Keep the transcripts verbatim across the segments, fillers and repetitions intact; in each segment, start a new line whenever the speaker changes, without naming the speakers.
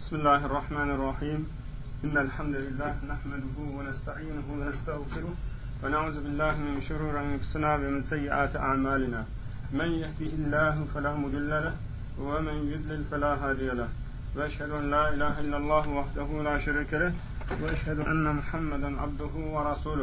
Bismillahirrahmanirrahim. İnnel hamdelellahi nahmeduhu ve nestainuhu ve nestağfiruh ve na'udzu billahi min şururi enfusina ve min seyyiati a'malina. Men yehdihillahu fela mudille leh ve men yudlil fela hadiye leh. Ve eşhedü en la ilahe illallah vahdehu la şerike leh ve eşhedü enne Muhammeden abduhu ve resuluh.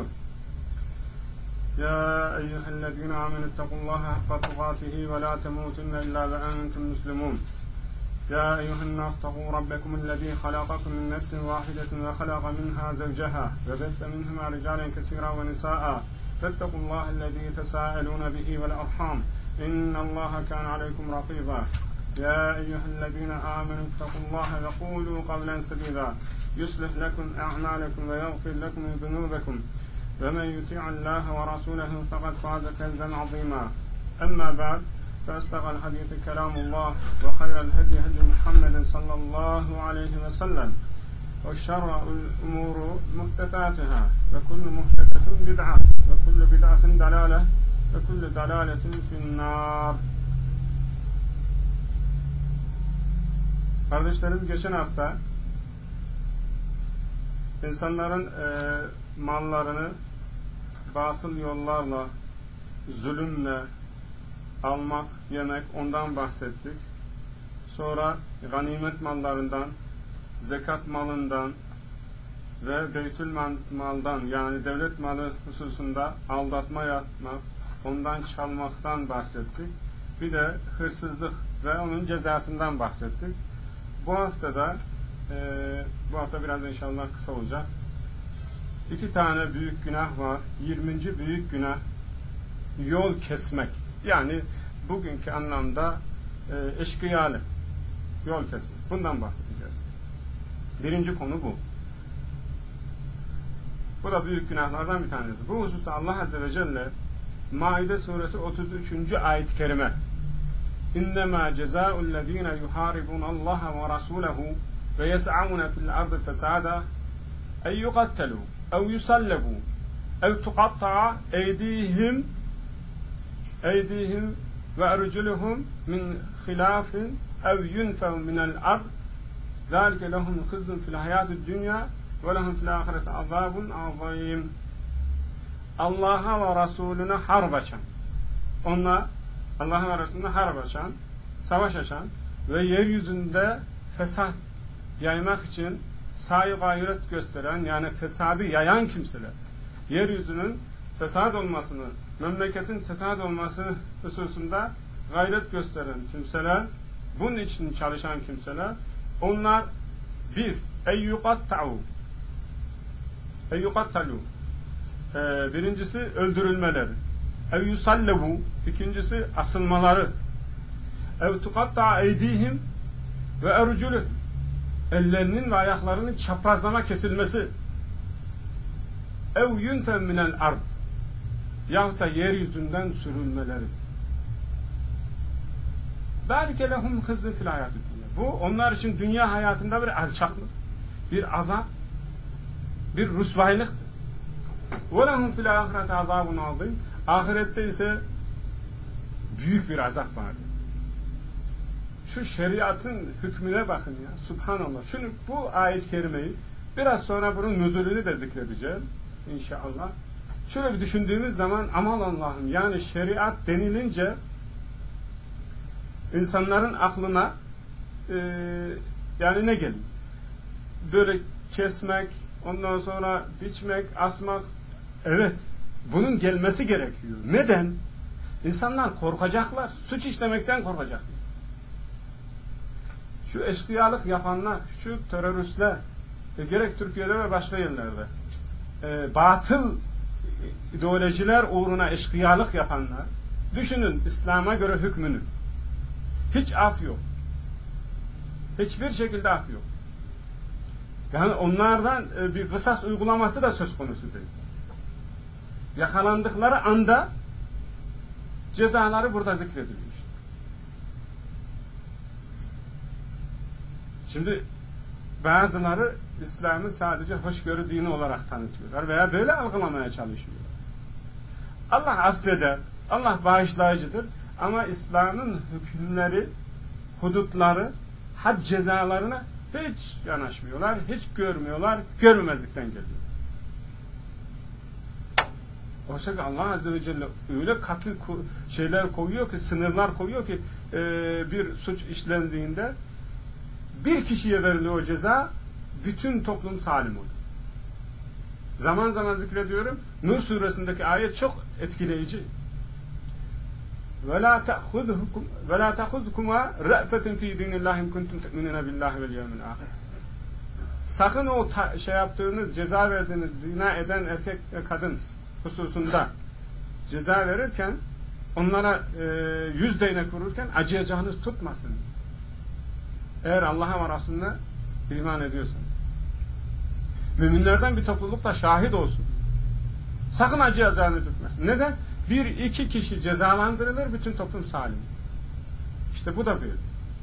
Ya eyyühellezine amenü ittakullaha hakka tukatihi ve la temutunne illa ve entum muslimun. يا أيها الناس اتقوا ربكم الذي خلقكم من نفس واحدة وخلق منها زوجها وبث منهما رجالا كثيرا ونساء فاتقوا الله الذي تساءلون به والأرحام إن الله كان عليكم رقيبا يا أيها الذين آمنوا اتقوا الله وقولوا قولا سديدا يصلح لكم أعمالكم ويغفر لكم ذنوبكم ومن يطع الله ورسوله فقد فاز فوزا عظيما أما بعد فأصدق الحديث كلام الله وخير الهدي هدي محمد صلى الله عليه وسلم وشر الأمور محدثاتها وكل محدثة بدعة وكل بدعة ضلالة وكل ضلالة في النار. Kardeşlerim, geçen hafta insanların e, mallarını batıl yollarla, zulümle almak, yemek, ondan bahsettik. Sonra ganimet mallarından, zekat malından ve beytül maldan, yani devlet malı hususunda aldatma yapmak, ondan çalmaktan bahsettik. Bir de hırsızlık ve onun cezasından bahsettik. Bu hafta da e, bu hafta biraz inşallah kısa olacak. İki tane büyük günah var. yirminci büyük günah yol kesmek. Yani bugünkü anlamda e, eşkıyalı yol kesmek. Bundan bahsedeceğiz. Birinci konu bu. Bu da büyük günahlardan bir tanesi. Bu hususta Allah Azze ve Celle Maide suresi otuz üçüncü ayet-i kerime İnnemâ cezâullezîne yuhâribunallaha ve rasûlehu ve yes'avne fil ardı fesâda en yuqattelû ev yusallebû ev tuqatta'a eydîhim eydihim ve erculuhum min khilafin ev yunfev minel ard zâlike lehum khizyun fil hayâtid dünya ve lehum fil âhireti azâbun azîm. Allah'a ve Resulüne harp açan, onunla Allah'a ve Resulüne harp açan, savaş açan ve yeryüzünde fesat yaymak için sahi gayret gösteren, yani fesadı yayan kimseler, yeryüzünün fesat olmasını, memleketin fesat olması hususunda gayret gösteren kimseler, bunun için çalışan kimseler, onlar bir, eyyukatta'u eyyukattalu ee, birincisi öldürülmeleri, ev yusallebu, ikincisi asılmaları, ev tukatta'a eydihim ve erculü, ellerinin ve ayaklarının çaprazlama kesilmesi, ev yunfem minel ard, yahut da yeryüzünden sürülmeleri. Zâlike lehum khizyun fil hayâtid dünya. Bu onlar için dünya hayatında bir alçaklık, bir azap, bir rüsvaylık. Ve lehum fil âhireti azâbun azîm. Ahirette ise büyük bir azap var. Şu şeriatın hükmüne bakın ya. Subhanallah. Şunu, bu ayet-i kerimeyi biraz sonra bunun nüzulünü de zikredeceğim İnşallah. Şöyle bir düşündüğümüz zaman aman Allah'ım, yani şeriat denilince insanların aklına e, yani ne gelir? Böyle kesmek, ondan sonra biçmek, asmak. Evet, bunun gelmesi gerekiyor. Neden? İnsanlar korkacaklar. Suç işlemekten korkacaklar. Şu eşkıyalık yapanlar, şu teröristler, e, gerek Türkiye'de ve başka yerlerde e, batıl ideolojiler uğruna eşkıyalık yapanlar, düşünün İslam'a göre hükmünü. Hiç af yok. Hiçbir şekilde af yok. Yani onlardan bir kısas uygulaması da söz konusu değil. Yakalandıkları anda cezaları burada zikrediliyor. Şimdi bazıları İslam'ı sadece hoşgörü dini olarak tanıtıyorlar veya böyle algılamaya çalışıyorlar. Allah affeder, Allah bağışlayıcıdır ama İslam'ın hükümleri, hudutları, had cezalarına Hiç yanaşmıyorlar, hiç görmüyorlar, görmemezlikten geliyor. Oysa ki Allah Azze ve Celle öyle katı şeyler koyuyor ki, sınırlar koyuyor ki e, bir suç işlendiğinde bir kişiye veriliyor o ceza, bütün toplum salim oluyor. Zaman zaman zikrediyorum, Nur suresindeki ayet çok etkileyici. وَلَا تَأْخُذْكُمْ وَلَا تَأْخُذْكُمَا رَأْفَةٌ فِي دِينِ اللّٰهِ اِنْ كُنْتُمْ تُؤْمِنُونَ بِاللّٰهِ وَالْيَوْمِ الْآخِرِ. Sakın o ta, şey yaptığınız, ceza verdiğiniz, zina eden erkek ve kadın hususunda ceza verirken, onlara e, yüz değnek vururken acıyacağınız tutmasın. Eğer Allah'a ve Resulüne iman ediyorsan. Müminlerden bir topluluk da şahit olsun. Sakın acıyacağını tutmasın. Neden? Bir iki kişi cezalandırılır, bütün toplum salim. İşte bu da böyle.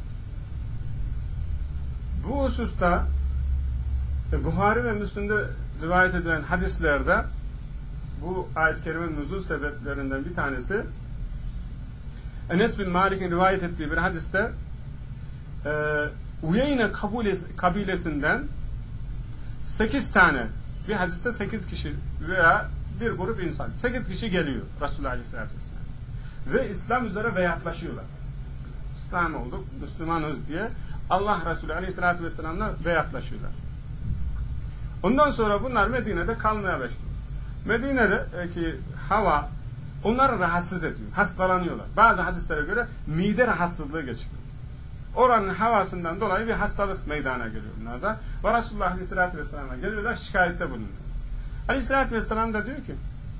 Bu hususta e, Buhari ve Müslim'de rivayet edilen hadislerde bu ayet-i kerimenin nuzul sebeplerinden bir tanesi, Enes bin Malik'in rivayet ettiği bir hadiste e, Uyeyne kabilesinden sekiz tane, bir hadiste sekiz kişi veya bir grup insan, sekiz kişi geliyor Resulullah Aleyhisselatü Vesselam ve İslam üzere beyatlaşıyorlar. İslam olduk, Müslümanız diye Allah Resulü Aleyhisselatü Vesselam'la beyatlaşıyorlar. Ondan sonra bunlar Medine'de kalmaya başlıyor. Medine'deki hava onları rahatsız ediyor. Hastalanıyorlar. Bazı hadislere göre mide rahatsızlığı geçiriyor. Oranın havasından dolayı bir hastalık meydana geliyor bunlarda. Ve Resulullah Aleyhisselatü Vesselam'a geliyorlar, şikayette bulunuyor. Aleyhisselatü Vesselam da diyor ki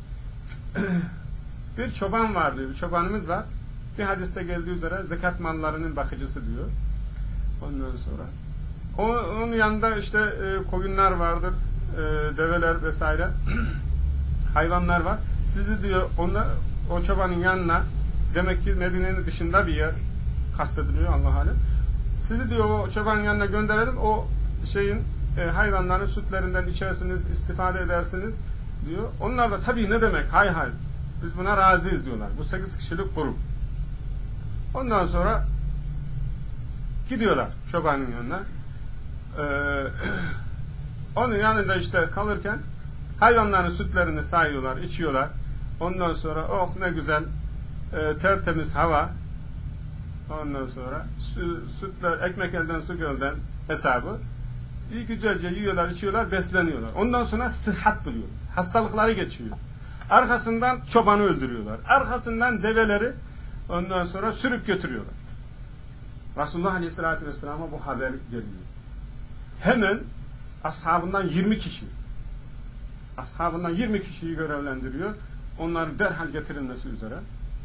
bir çoban var diyor, bir çobanımız var. Bir hadiste geldiği üzere zekat mallarının bakıcısı diyor. Ondan sonra o, onun yanında işte e, koyunlar vardır, e, develer vesaire hayvanlar var. Sizi diyor ona, o çobanın yanına, demek ki Medine'nin dışında bir yer kastediliyor Allah alem. Sizi diyor o çobanın yanına gönderelim, o şeyin e, hayvanların sütlerinden içersiniz, istifade edersiniz diyor. Onlar da tabii ne demek, hay hay biz buna razıyız diyorlar. Bu sekiz kişilik grup. Ondan sonra gidiyorlar çobanın yanına. Ee, onun yanında işte kalırken hayvanların sütlerini sayıyorlar, içiyorlar. Ondan sonra oh ne güzel e, tertemiz hava. Ondan sonra su, sütler, ekmek elden su gölden hesabı. İyi güzelce yiyorlar, içiyorlar, besleniyorlar. Ondan sonra sıhhat buluyor. Hastalıkları geçiyor. Arkasından çobanı öldürüyorlar. Arkasından develeri ondan sonra sürüp götürüyorlar. Resulullah Aleyhisselatü Vesselam'a bu haber geliyor. Hemen ashabından yirmi kişi ashabından yirmi kişiyi görevlendiriyor. Onların derhal getirilmesi üzere.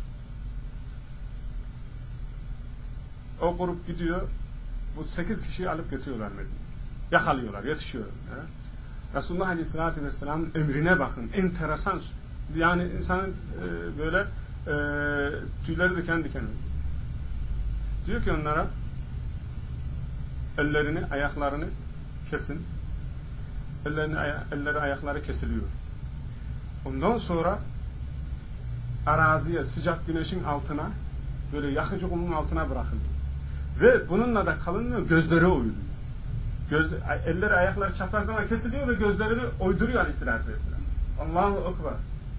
O grup gidiyor. Bu sekiz kişiyi alıp götürüyorlar Medine'ye. Yakalıyorlar, yetişiyorlar. Evet. Resulullah Aleyhisselatü Vesselam'ın emrine bakın. Enteresan. Yani insanın e, böyle e, tüyleri diken diken. Diyor ki onlara ellerini, ayaklarını kesin. Ellerini, aya, elleri, ayakları kesiliyor. Ondan sonra araziye, sıcak güneşin altına, böyle yakıcı kumun altına bırakıldı. Ve bununla da kalınmıyor, gözleri oyuluyor. Göz, elleri, ayakları çapraz zaman kesiliyor ve gözlerini oyduruyor Aleyhisselatü Vesselam. Allahu Ekber.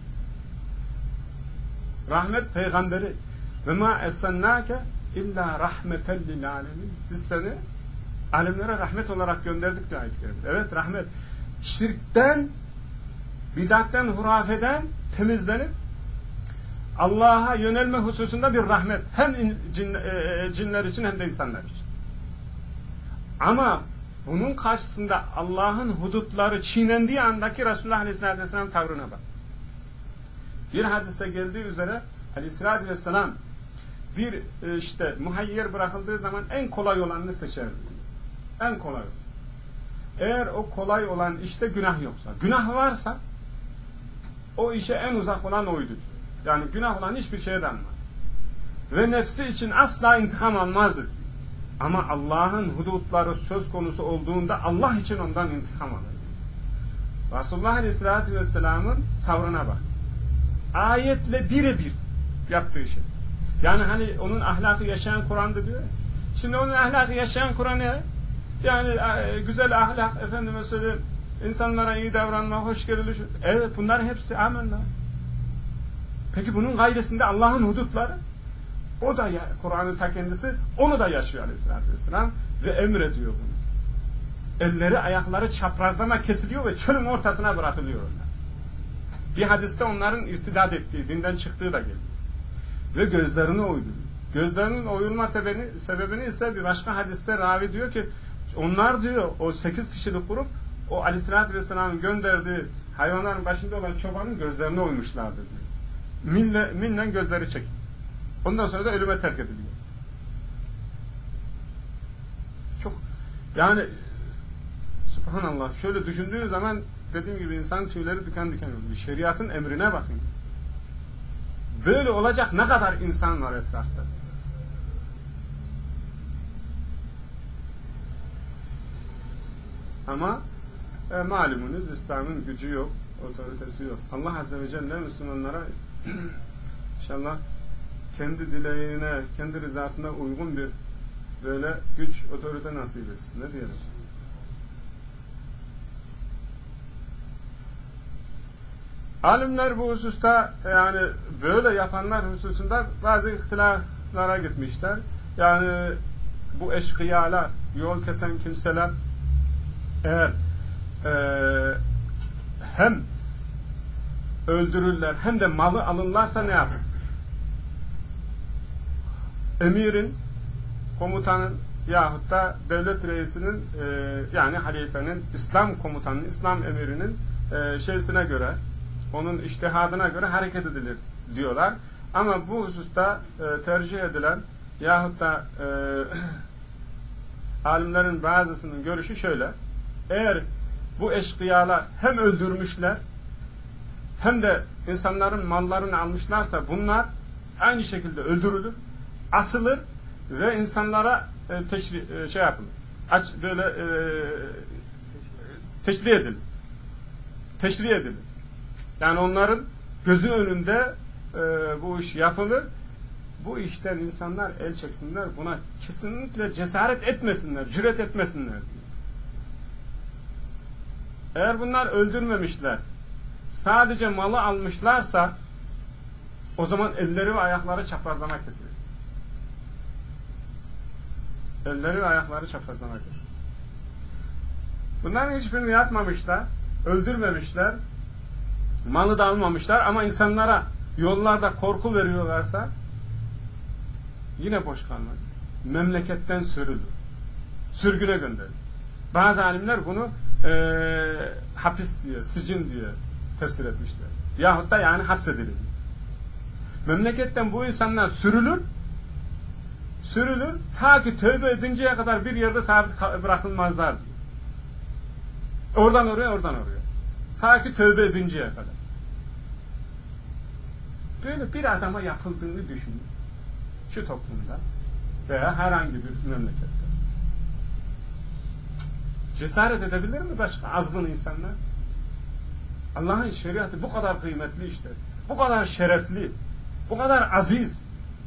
Rahmet peygamberi ve ma esennâke illa rahmeten lil alemin. Biz seni alemlere rahmet olarak gönderdik diyor ayet-i kerimede. Evet, rahmet. Şirkten, bidatten, hurafeden temizlenip Allah'a yönelme hususunda bir rahmet. Hem cin, e, cinler için hem de insanlar için. Ama bunun karşısında Allah'ın hudutları çiğnendiği andaki Resulullah Aleyhisselatü Vesselam tavrına bak. Bir hadiste geldiği üzere Aleyhisselatü Vesselam bir e, işte muhayyer bırakıldığı zaman en kolay olanını seçer. En kolay. Eğer o kolay olan işte günah yoksa, günah varsa o işe en uzak olan oydu. Yani günah olan hiçbir şeye danmaz. Ve nefsi için asla intikam almazdı. Ama Allah'ın hudutları söz konusu olduğunda Allah için ondan intikam alır. Resulullah Aleyhisselatü Vesselam'ın tavrına bak. Ayetle birebir yaptığı şey. Yani hani onun ahlakı yaşayan Kur'an'da diyor. Şimdi onun ahlakı yaşayan Kur'an'ı Yani e, güzel ahlak, efendime söyleyeyim, insanlara iyi davranma, hoşgörülü. Evet, bunlar hepsi amenna. Peki bunun gayresinde Allah'ın hudutları, o da ya, Kur'an'ın ta kendisi, onu da yaşıyor Aleyhisselatü Vesselam ve emrediyor bunu. Elleri, ayakları çaprazlama kesiliyor ve çölün ortasına bırakılıyor onlar. Bir hadiste onların irtidat ettiği, dinden çıktığı da geliyor. Ve gözlerini oyduruyor. Gözlerinin oyulma sebebini, sebebini ise bir başka hadiste ravi diyor ki, onlar diyor, o sekiz kişilik grup, o Aleyhisselatü Vesselam'ın gönderdiği hayvanların başında olan çobanın gözlerini oymuşlardı diyor. Minle, minle gözleri çekildi. Ondan sonra da ölüme terk ediliyor. Çok, yani subhanallah, şöyle düşündüğün zaman dediğim gibi insan tüyleri diken diken oluyor. Şeriatın emrine bakın. Böyle olacak ne kadar insan var etrafta. Ama e, malumunuz İslam'ın gücü yok, otoritesi yok. Allah Azze ve Celle Müslümanlara inşallah kendi dileğine, kendi rızasına uygun bir böyle güç, otorite nasip etsin. Ne diyelim? Alimler bu hususta, yani böyle yapanlar hususunda bazı ihtilaflara gitmişler. Yani bu eşkıyalar, yol kesen kimseler eğer e, hem öldürürler hem de malı alırlarsa ne yapar? Emirin, komutanın yahut da devlet reisinin e, yani halifenin, İslam komutanının, İslam emirinin e, şeysine göre, onun içtihadına göre hareket edilir diyorlar. Ama bu hususta e, tercih edilen yahut da e, alimlerin bazısının görüşü şöyle: eğer bu eşkıyalar hem öldürmüşler hem de insanların mallarını almışlarsa bunlar aynı şekilde öldürülür, asılır ve insanlara e, teşri, e, şey yapılır. Aç, böyle e, teşri edilir. Teşri edilir. Yani onların gözü önünde e, bu iş yapılır. Bu işten insanlar el çeksinler. Buna kesinlikle cesaret etmesinler, cüret etmesinler diyor. Eğer bunlar öldürmemişler, sadece malı almışlarsa o zaman elleri ve ayakları çaprazlama kesilir. Elleri ve ayakları çaprazlama kesilir. Bunların hiçbirini yapmamışlar, öldürmemişler, malı da almamışlar ama insanlara yollarda korku veriyorlarsa yine boş kalmaz. Memleketten sürülür. Sürgüne gönderilir. Bazı alimler bunu e, hapis diyor, sicin diyor tefsir etmişler. Yahut da yani hapsedilir. Memleketten bu insanlar sürülür, sürülür, ta ki tövbe edinceye kadar bir yerde sabit bırakılmazlar diyor. Oradan oraya, oradan oraya. Ta ki tövbe edinceye kadar. Böyle bir adama yapıldığını düşünün. Şu toplumda veya herhangi bir memlekette. Cesaret edebilir mi başka azgın insanlar? Allah'ın şeriatı bu kadar kıymetli işte. Bu kadar şerefli. Bu kadar aziz.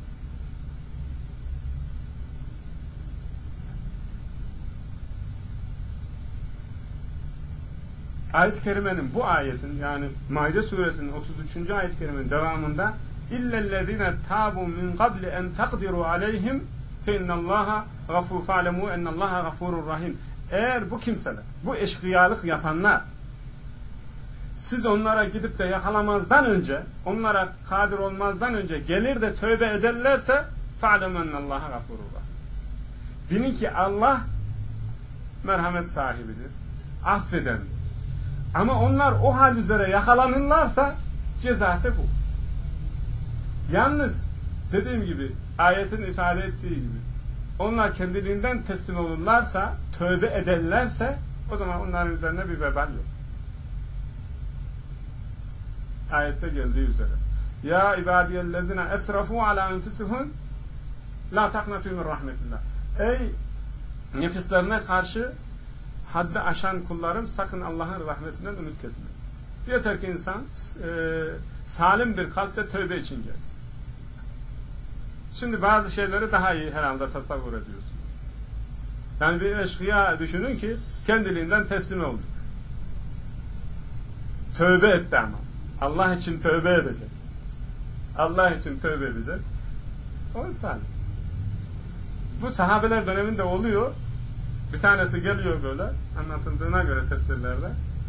Ayet-i Kerime'nin bu ayetin, yani Maide suresinin otuz üçüncü ayet-i kerimenin devamında illellezine tabu min qabli en takdiru aleyhim fe innallaha gafur fa'lemu ennallaha gafurur rahim. Eğer bu kimseler, bu eşkıyalık yapanlar siz onlara gidip de yakalamazdan önce, onlara kadir olmazdan önce gelir de tövbe ederlerse fa'lemu ennallaha gafurur rahim. Bilin ki Allah merhamet sahibidir, affedendir. Ama onlar o hal üzere yakalanırlarsa cezası bu. Yalnız dediğim gibi, ayetin ifade ettiği gibi, onlar kendiliğinden teslim olurlarsa, tövbe ederlerse o zaman onların üzerine bir vebal yok. Ayette geldiği üzere. Ya ibadiyellezine esrafu ala enfusuhum la taqnatu min rahmetillah. Ey nefislerine karşı haddi aşan kullarım, sakın Allah'ın rahmetinden ümit kesmeyin. Yeter ki insan e, salim bir kalple tövbe için gelsin. Şimdi bazı şeyleri daha iyi herhalde tasavvur ediyorsun. Yani bir eşkıya düşünün ki kendiliğinden teslim oldu. Tövbe etti ama. Allah için tövbe edecek. Allah için tövbe edecek. O salih. Bu sahabeler döneminde oluyor. Bir tanesi geliyor böyle, anlatıldığına göre tefsirlerde.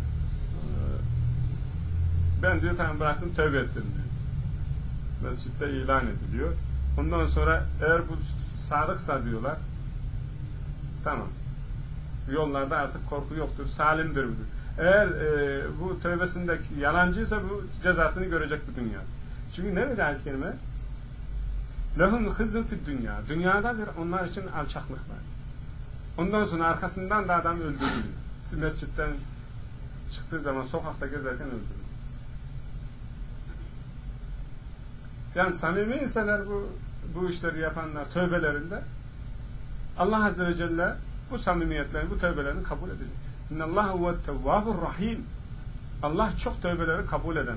Ben diyor tamam bıraktım, tövbe ettim diyor. Mescitte ilan ediliyor. Ondan sonra eğer bu sadıksa diyorlar, tamam. Yollarda artık korku yoktur, salimdir bu. Eğer e, bu tövbesindeki yalancıysa bu cezasını görecek bu dünya. Çünkü ne dedi ayet-i kerime? Lehum hızzun fid dünya. Dünyada bir onlar için alçaklık var. Ondan sonra arkasından da adam öldürülüyor. Mescitten çıktığı zaman sokakta gezerken öldürülüyor. Yani samimi insanlar bu bu işleri yapanlar tövbelerinde Allah Azze ve Celle bu samimiyetlerini, bu tövbelerini kabul edecek. İnnallâhe huve't-tevvâbur rahîm. Allah çok tövbeleri kabul eden.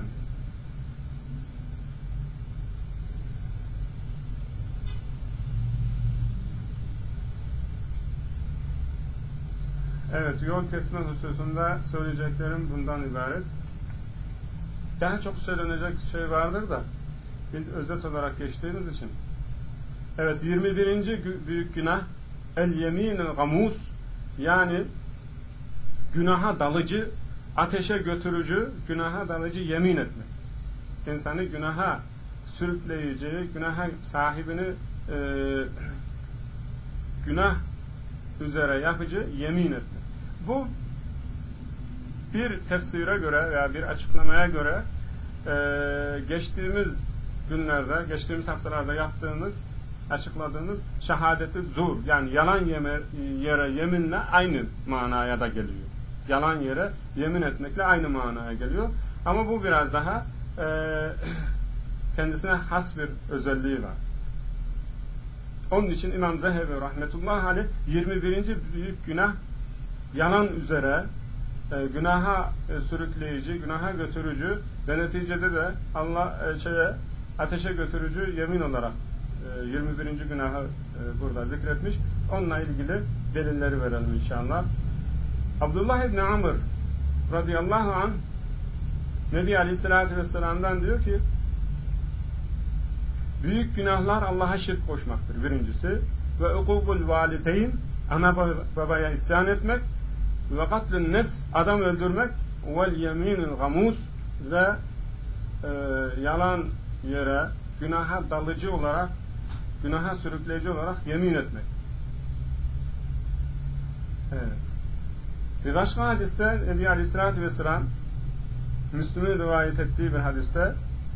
Evet, yol kesme hususunda söyleyeceklerim bundan ibaret. Daha çok söylenecek şey vardır da biz özet olarak geçtiğimiz için. Evet, yirmi birinci büyük günah el-yeminul gamus, yani günaha dalıcı, ateşe götürücü, günaha dalıcı yemin etmek. İnsanı günaha sürükleyici, günaha sahibini e, günah üzere yapıcı yemin etmek. Bu bir tefsire göre veya bir açıklamaya göre e, geçtiğimiz günlerde, geçtiğimiz haftalarda yaptığımız, açıkladığımız şehadeti zur, yani yalan yeme, yere yeminle aynı manaya da geliyor. Yalan yere yemin etmekle aynı manaya geliyor. Ama bu biraz daha e, kendisine has bir özelliği var. Onun için İmam Zehebi rahmetullahi aleyh yirmi birinci büyük günah yalan üzere e, günaha e, sürükleyici, günaha götürücü ve neticede de Allah e, şeye ateşe götürücü yemin olarak e, yirmi birinci günahı e, burada zikretmiş. Onunla ilgili delilleri verelim inşallah. Abdullah İbni Amr radıyallahu anh Nebi Aleyhisselatü Vesselam'dan diyor ki büyük günahlar Allah'a şirk koşmaktır birincisi ve ukubul valideyn, ana babaya isyan etmek ve katlun nefs, adam öldürmek vel yeminul gamus ve e, yalan yere günaha dalıcı olarak, günaha sürükleyici olarak yemin etmek. Evet. Bir başka hadiste Nebi Aleyhisselatü Vesselam Müslüm'ün rivayet ettiği bir hadiste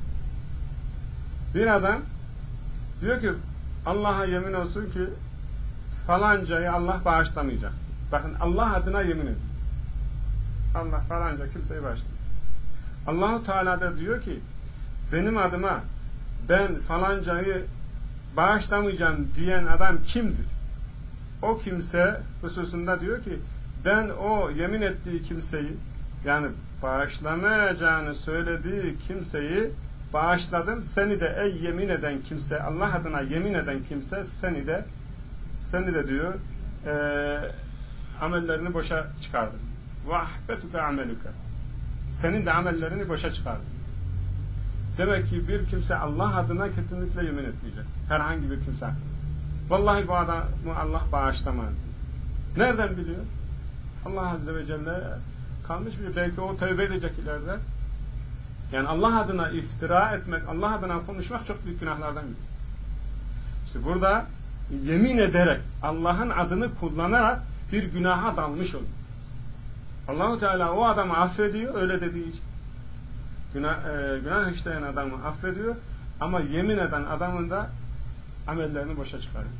bir adam diyor ki Allah'a yemin olsun ki falancayı Allah bağışlamayacak. Bakın Allah adına yemin ediyor. Allah falanca kimseyi bağışlamayacak. Allah-u Teala da diyor ki benim adıma ben falancayı bağışlamayacağım diyen adam kimdir? O kimse hususunda diyor ki ben o yemin ettiği kimseyi, yani bağışlamayacağını söylediği kimseyi bağışladım. Seni de ey yemin eden kimse, Allah adına yemin eden kimse seni de seni de diyor e, amellerini boşa çıkardım. Vahbetuke ameluke. Senin de amellerini boşa çıkardım. Demek ki bir kimse Allah adına kesinlikle yemin etmeyecek. Herhangi bir kimse. Vallahi bu adamı Allah bağışlamaz. Nereden biliyor? Allah Azze ve Celle kalmış bir, belki o tövbe edecek ileride. Yani Allah adına iftira etmek, Allah adına konuşmak çok büyük günahlardan biri. İşte burada yemin ederek, Allah'ın adını kullanarak bir günaha dalmış oluyor. Allah-u Teala o adamı affediyor, öyle dediği için. Günah, e, günah işleyen adamı affediyor ama yemin eden adamın da amellerini boşa çıkarıyor.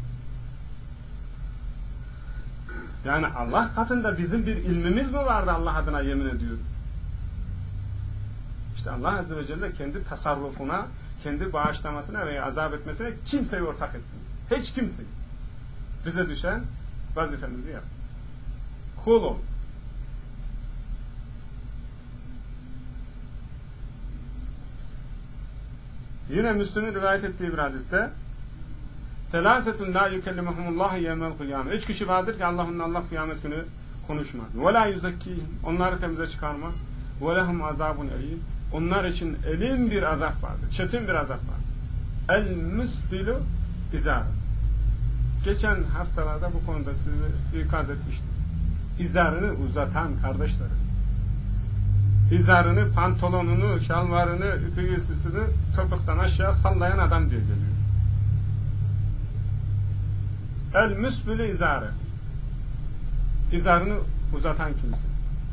Yani Allah katında bizim bir ilmimiz mi vardı Allah adına yemin ediyoruz? İşte Allah Azze ve Celle kendi tasarrufuna, kendi bağışlamasına veya azap etmesine kimseyi ortak etmiyor. Hiç kimseyi. Bize düşen vazifemizi yap. Kul ol. Yine Müslüm'ün rivayet ettiği bir hadiste Selâsetun lâ yukellimuhumullâhu yevmel kıyâme. Üç kişi vardır ki Allah onunla Allah kıyamet günü konuşmaz. Ve lâ yuzekkîhim. Onları temize çıkarmaz. Ve lehum azâbun elîm. Onlar için elim bir azap vardır. Çetin bir azap vardır. El müsbilu izâr. Geçen haftalarda bu konuda sizi ikaz etmiştim. İzarını uzatan kardeşlerim. İzarını, pantolonunu, şalvarını, üpüyüsüsünü topuktan aşağı sallayan adam diye geliyor. El müsbülü izarı. İzarını uzatan kimse.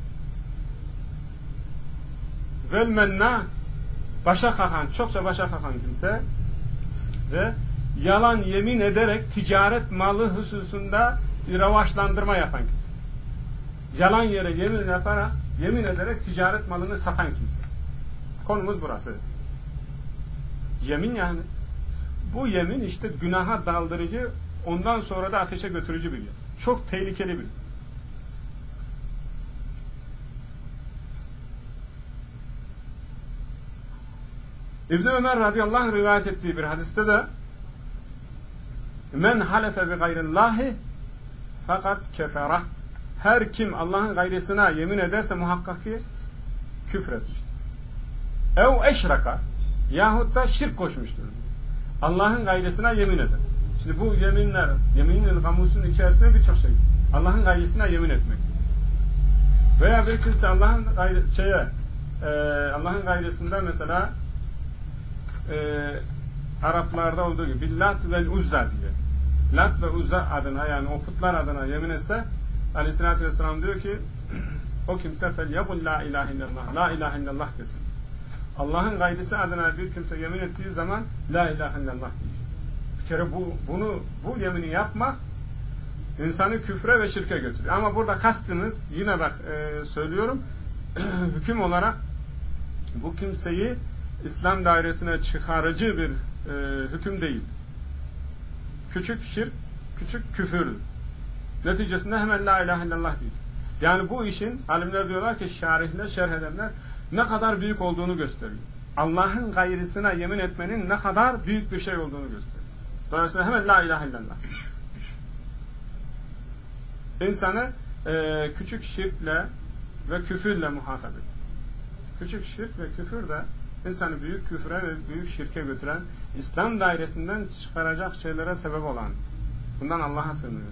Vel menna, başa kakan, çokça başa kakan kimse ve yalan yemin ederek ticaret malı hususunda revaçlandırma yapan kimse. Yalan yere yemin yaparak, yemin ederek ticaret malını satan kimse. Konumuz burası. Yemin yani. Bu yemin işte günaha daldırıcı, ondan sonra da ateşe götürücü bir yemin. Çok tehlikeli bir. İbn Ömer radıyallahu anh rivayet ettiği bir hadiste de men halefe bi gayrillahi fakat keferah. Her kim Allah'ın gayrısına yemin ederse muhakkak ki küfür etmiştir. Ev eşraka yahut da şirk koşmuştur. Allah'ın gayrısına yemin eder. Şimdi bu yeminler, yeminin kamusunun içerisinde birçok şey. Allah'ın gayrısına yemin etmek. Veya bir kimse Allah'ın gayrı, şeye, e, Allah'ın gayrısında mesela e, Araplarda olduğu gibi billat ve uzza diye. Lat ve uzza adına, yani o putlar adına yemin etse Aleyhisselatü Vesselam diyor ki o kimse fel yekul la ilahe illallah, la ilahe illallah desin. Allah'ın gayrısı adına bir kimse yemin ettiği zaman la ilahe illallah diyecek. Bir kere bu, bunu, bu yemini yapmak insanı küfre ve şirke götürüyor. Ama burada kastımız, yine bak e, söylüyorum, hüküm olarak bu kimseyi İslam dairesine çıkarıcı bir e, hüküm değil. Küçük şirk, küçük küfürdür. Neticesinde hemen la ilahe illallah diyor. Yani bu işin, alimler diyorlar ki, şarihler, şerh edenler ne kadar büyük olduğunu gösteriyor. Allah'ın gayrısına yemin etmenin ne kadar büyük bir şey olduğunu gösteriyor. Dolayısıyla hemen la ilahe illallah. İnsanı e, küçük şirkle ve küfürle muhatap ediyor. Küçük şirk ve küfür de insanı büyük küfre ve büyük şirke götüren, İslam dairesinden çıkaracak şeylere sebep olan. Bundan Allah'a sığınıyorum.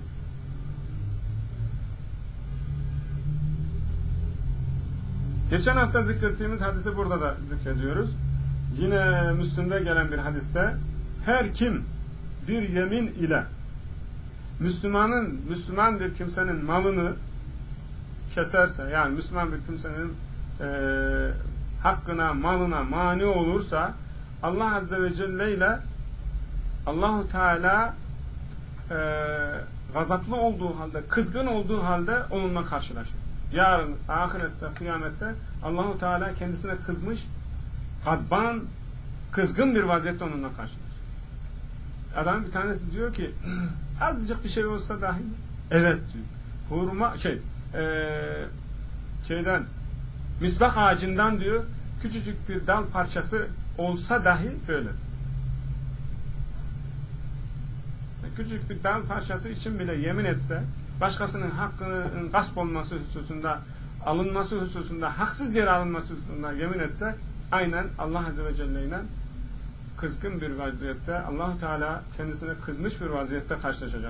Geçen hafta zikrettiğimiz hadisi burada da zikrediyoruz. Yine Müslim'de gelen bir hadiste her kim bir yemin ile Müslümanın, Müslüman bir kimsenin malını keserse, yani Müslüman bir kimsenin e, hakkına, malına mani olursa Allah Azze ve Celle ile Allahu Teala e, gazaplı olduğu halde, kızgın olduğu halde onunla karşılaşır. Yarın ahirette, kıyamette Allahu Teala kendisine kızmış, gadban, kızgın bir vaziyette onunla karşılaşır. Adam bir tanesi diyor ki azıcık bir şey olsa dahi evet diyor. Hurma şey e, şeyden misbak ağacından diyor küçücük bir dal parçası olsa dahi böyle. Küçük bir dal parçası için bile yemin etse, başkasının hakkının gasp olması hususunda, alınması hususunda, haksız yere alınması hususunda yemin etse, aynen Allah Azze ve Celle ile kızgın bir vaziyette, Allah Teala kendisine kızmış bir vaziyette karşılaşacak.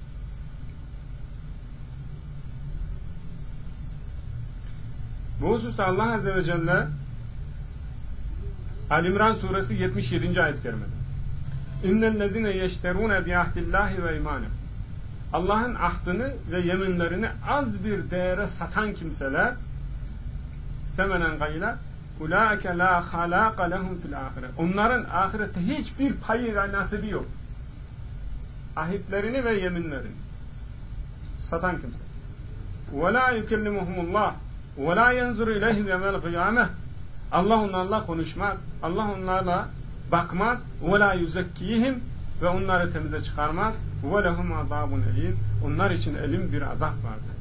Bu hususta Allah Azze ve Celle Ali-İmran suresi yetmiş yedinci ayet-i kerimede İnnellezine yeşterune biahdillahi ve imaneh. Allah'ın ahdını ve yeminlerini az bir değere satan kimseler semenen gayla ulaike la halaka lehum fil ahire. Onların ahirette hiçbir payı ve nasibi yok. Ahitlerini ve yeminlerini satan kimse. Ve la yukellimuhumullah ve la yenzuru ileyhim yevmel kıyameh. Allah onlarla konuşmaz. Allah onlarla bakmaz. Ve la yuzekkihim ve onları temize çıkarmaz. Ve lehum azabun elim. Onlar için elim bir azap vardır.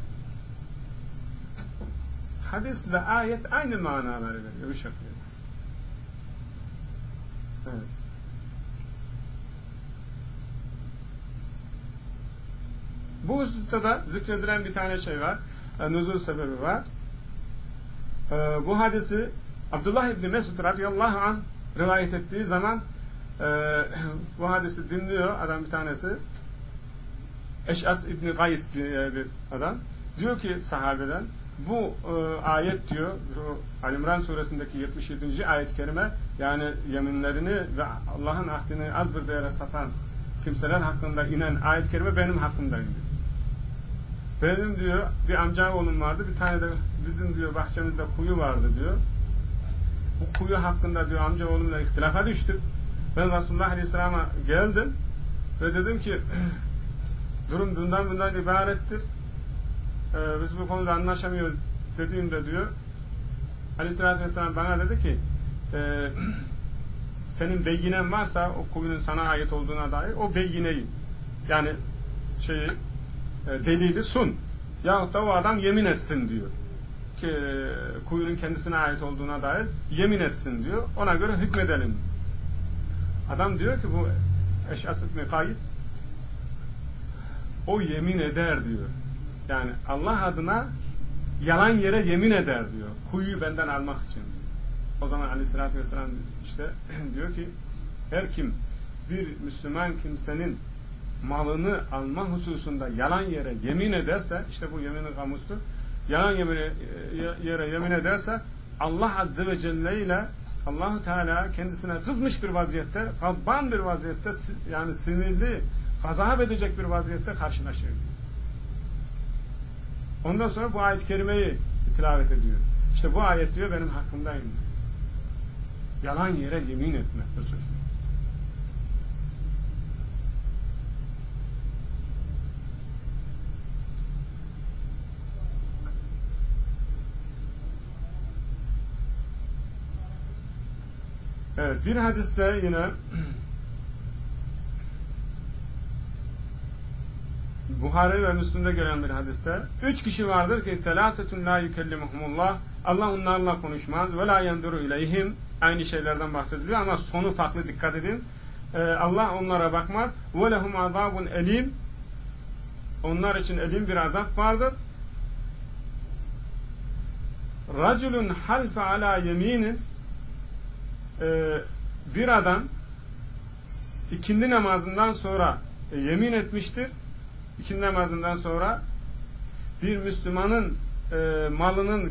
Hadis ve ayet aynı manaları veriyor. Bir şekilde. Evet. Bu hususta da zikredilen bir tane şey var. E, nuzul sebebi var. E, bu hadisi Abdullah İbni Mesud radıyallahu anh rivayet ettiği zaman e, bu hadisi dinliyor adam bir tanesi. Eş'as İbni Gays diye bir adam. Diyor ki sahabeden bu e, ayet diyor Ali İmran suresindeki yetmiş yedinci ayet-i kerime yani yeminlerini ve Allah'ın ahdini az bir değere satan kimseler hakkında inen ayet-i kerime benim hakkımdayım diyor. Benim diyor bir amca oğlum vardı, bir tane de bizim diyor bahçemizde kuyu vardı diyor. Bu kuyu hakkında diyor amca oğlumla ihtilafa düştük. Ben Resulullah Aleyhisselam'a geldim ve dedim ki durum bundan bundan ibarettir. Ee, biz bu konuda anlaşamıyoruz dediğimde diyor Aleyhisselatü Vesselam bana dedi ki e, senin beyinen varsa o kuyunun sana ait olduğuna dair o beyineyi yani şeyi e, delili sun. Yahut da o adam yemin etsin diyor. Ki e, kuyunun kendisine ait olduğuna dair yemin etsin diyor. Ona göre hükmedelim. Adam diyor ki bu Eş'as İbni Kays o yemin eder diyor. Yani Allah adına yalan yere yemin eder diyor. Kuyuyu benden almak için. O zaman Aleyhisselatü Vesselam işte diyor ki her kim bir Müslüman kimsenin malını alma hususunda yalan yere yemin ederse işte bu yeminin kamusudur. Yalan yemine, yere yemin ederse Allah Azze ve Celle ile Allah-u Teala kendisine kızmış bir vaziyette, gadban bir vaziyette yani sinirli, gazap edecek bir vaziyette karşılaşır. Ondan sonra bu ayet-i kerimeyi tilavet ediyor. İşte bu ayet diyor benim hakkımdayım diyor. Yalan yere yemin etme. Evet, bir hadiste yine Buhari ve Müslim'de gelen bir hadiste üç kişi vardır ki telâsetun lâ yükellimuhumullah Allah onlarla konuşmaz ve lâ yenduru ileyhim aynı şeylerden bahsediliyor ama sonu farklı dikkat edin. Ee, Allah onlara bakmaz ve lehum azâbun elim onlar için elim bir azap vardır. Raculun halfe alâ yeminin Ee, bir adam ikindi namazından sonra e, yemin etmiştir. İkindi namazından sonra bir Müslümanın e, malının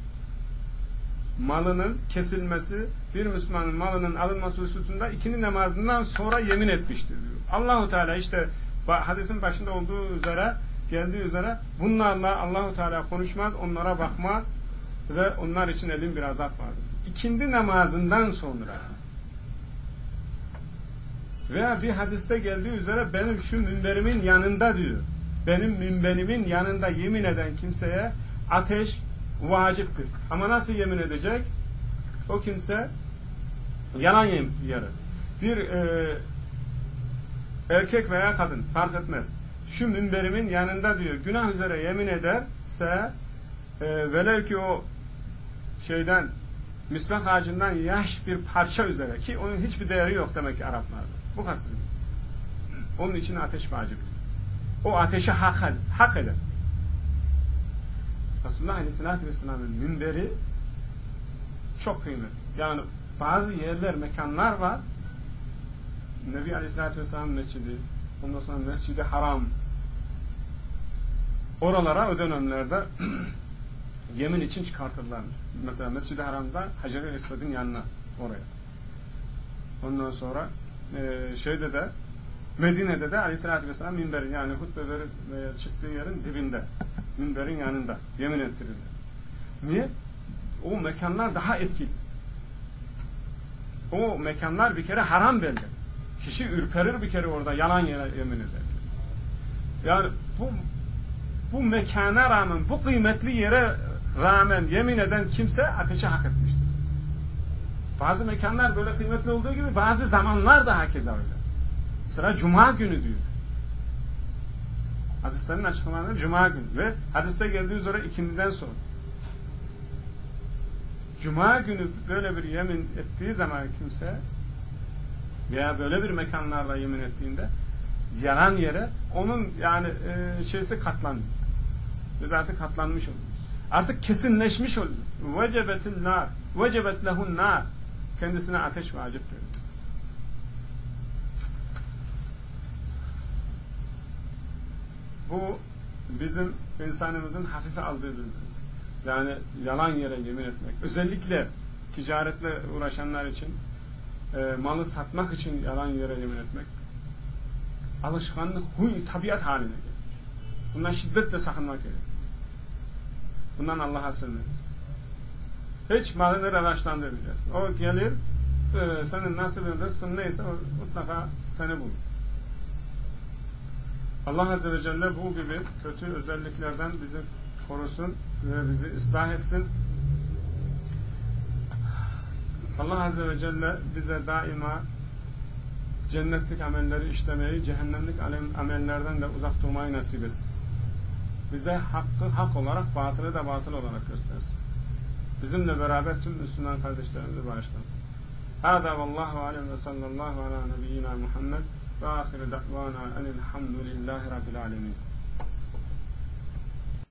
malının kesilmesi, bir Müslümanın malının alınması hususunda ikindi namazından sonra yemin etmiştir diyor. Allahu Teala işte hadisin başında olduğu üzere geldiği üzere bunlarla Allahu Teala konuşmaz, onlara bakmaz ve onlar için elin bir azap vardır. İkindi namazından sonra veya bir hadiste geldiği üzere benim şu minberimin yanında diyor. Benim minberimin yanında yemin eden kimseye ateş vaciptir. Ama nasıl yemin edecek? O kimse yalan yarı. Bir e, erkek veya kadın fark etmez. Şu minberimin yanında diyor günah üzere yemin ederse e, velev ki o şeyden misvak ağacından yaş bir parça üzere ki onun hiçbir değeri yok demek ki Araplarda. Bu kadar. Onun için ateş vaciptir. O ateşe hak, hak eder. Resulullah Aleyhisselatü Vesselam'ın minberi çok kıymetli. Yani bazı yerler, mekanlar var. Nebi Aleyhisselatü Vesselam mescidi, ondan sonra Mescid-i Haram. Oralara o dönemlerde yemin için çıkartırlarmış. Mesela Mescid-i Haram'da Hacer-i Esved'in yanına oraya. Ondan sonra e, şeyde de Medine'de de Aleyhisselatü Vesselam minberin yani hutbeleri veya çıktığı yerin dibinde. Minberin yanında. Yemin ettirirler. Niye? O mekanlar daha etkili. O mekanlar bir kere haram belli. Kişi ürperir bir kere orada yalan yere yemin eder. Yani bu bu mekana rağmen, bu kıymetli yere rağmen yemin eden kimse ateşe hak etmiştir. Bazı mekanlar böyle kıymetli olduğu gibi bazı zamanlar da hakeza öyle. Mesela Cuma günü diyor. Hadislerin açıklamalarında Cuma günü ve hadiste geldiği üzere ikindiden sonra. Cuma günü böyle bir yemin ettiği zaman kimse veya böyle bir mekanlarda yemin ettiğinde yalan yere onun yani e, şeysi katlanıyor. Zaten katlanmış oluyor. Artık kesinleşmiş oluyor. Vecebetin nar. Vecebet lehun nar. Kendisine ateş vaciptir. Bu bizim insanımızın hafife aldığı bir durum. Yani yalan yere yemin etmek. Özellikle ticaretle uğraşanlar için e, malı satmak için yalan yere yemin etmek alışkanlık, huy, tabiat haline gelir. Bundan şiddetle sakınmak gerekir. Bundan Allah'a sığınırız. Hiç malını revaçlandırmayacaksın. O gelir, e, senin nasibin, rızkın neyse o mutlaka seni bulur. Allah Azze ve Celle bu gibi kötü özelliklerden bizi korusun ve bizi ıslah etsin. Allah Azze ve Celle bize daima cennetlik amelleri işlemeyi, cehennemlik amellerden de uzak durmayı nasip etsin. Bize hakkı hak olarak, batılı da batıl olarak göstersin. Bizimle beraber tüm Müslüman kardeşlerimizi bağışlasın. Hâzâ vallâhu alem ve sallallahu ala nebiyyina Muhammed ve âhiri da'vâna enilhamdülillahi rabbil alemin.